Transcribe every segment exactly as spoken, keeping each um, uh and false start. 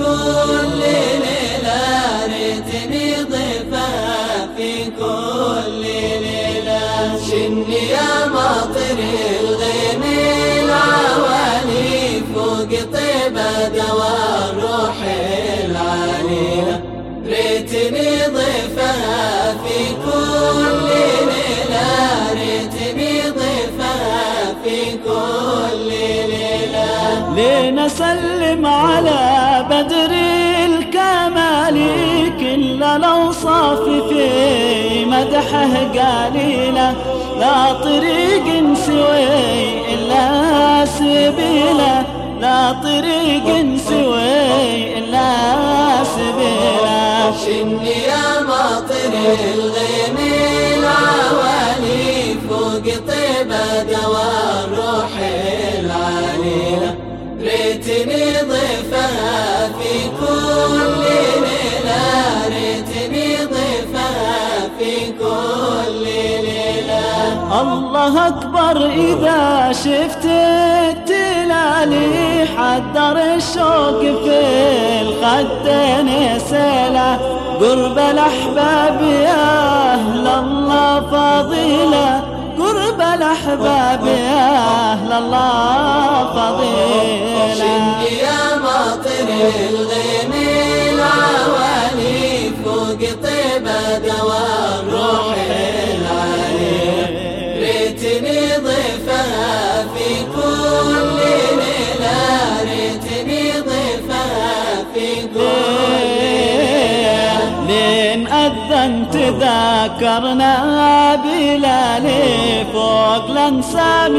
كل ليلة، ريتني ضيفها في كل ليلة. شني يا ماطر الغيم العوالي، فوق طيبة دوار روح العليلة. ريتني ضيفها في كل ليلة، ريتني ضيفها في كل ليلة. لين سلم على بدر الكمال، كل الأوصاف في مدحه قليلة. لا طريق سوي إلا سبيله، لا طريق سوي إلا سبيله. شني يا ماطر الغيم العوالي، فوق طيبة دوار روح العليلة. ريتني ضيفها في كل ليلة، ريتني ضيفها في كل ليلة. الله أكبر إذا شفت التلالي، حضر الشوق في الخدين سيلة. قرب الأحباب يا أهل الله فضيلة، قرب الأحباب يا أهل الله فضيلة. شني يا ماطر الغيم العوالي، فوق طيبة دوار روح العليلة. ريتني ضيفها في كل ليلة، ريتني ضيفها في كل ليلة. لين أذن تذاكرنا بلالي، فوق الأنسام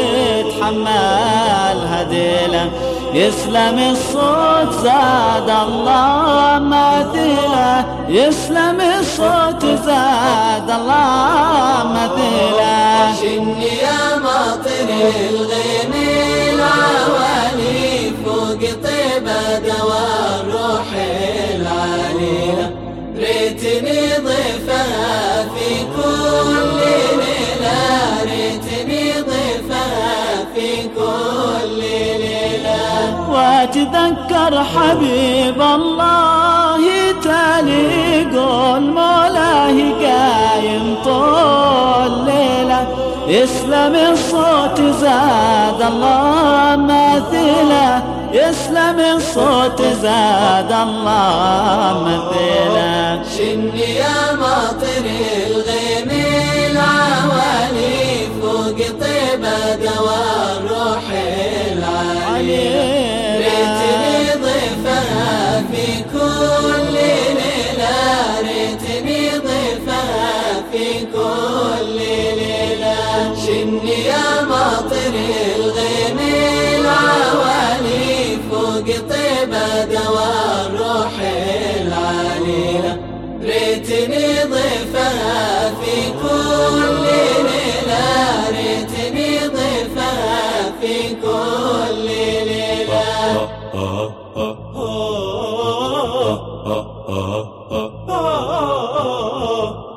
يتحمل هديله. يسلم الصوت زاد الله مثيله، يسلم الصوت زاد الله مثيله. شني يا ماطر الغيم العوالي، فوق طيبة دوار روح العليلة. ريتني ضيفها في كل ليلة، ريتني ضيفها في كل ليلة. واتذكر حبيب الله تالي، قول مولاه قايم طول ليلة. يسلم الصوت زاد الله مثيله، يسلم الصوت زاد الله مثيله. شني يا ماطر الغيم العوالي، فوق طيبة دوار روح العليلة. ريتني ضيفها في كل ليلة، ريتني ضيفها في كل ليلة. شني يا ماطر الغيم العوالي، فوق طيبة دوار روح العليلة. ريتني ضيفها في كل ليلة، ريتني ضيفها في كل ليلة.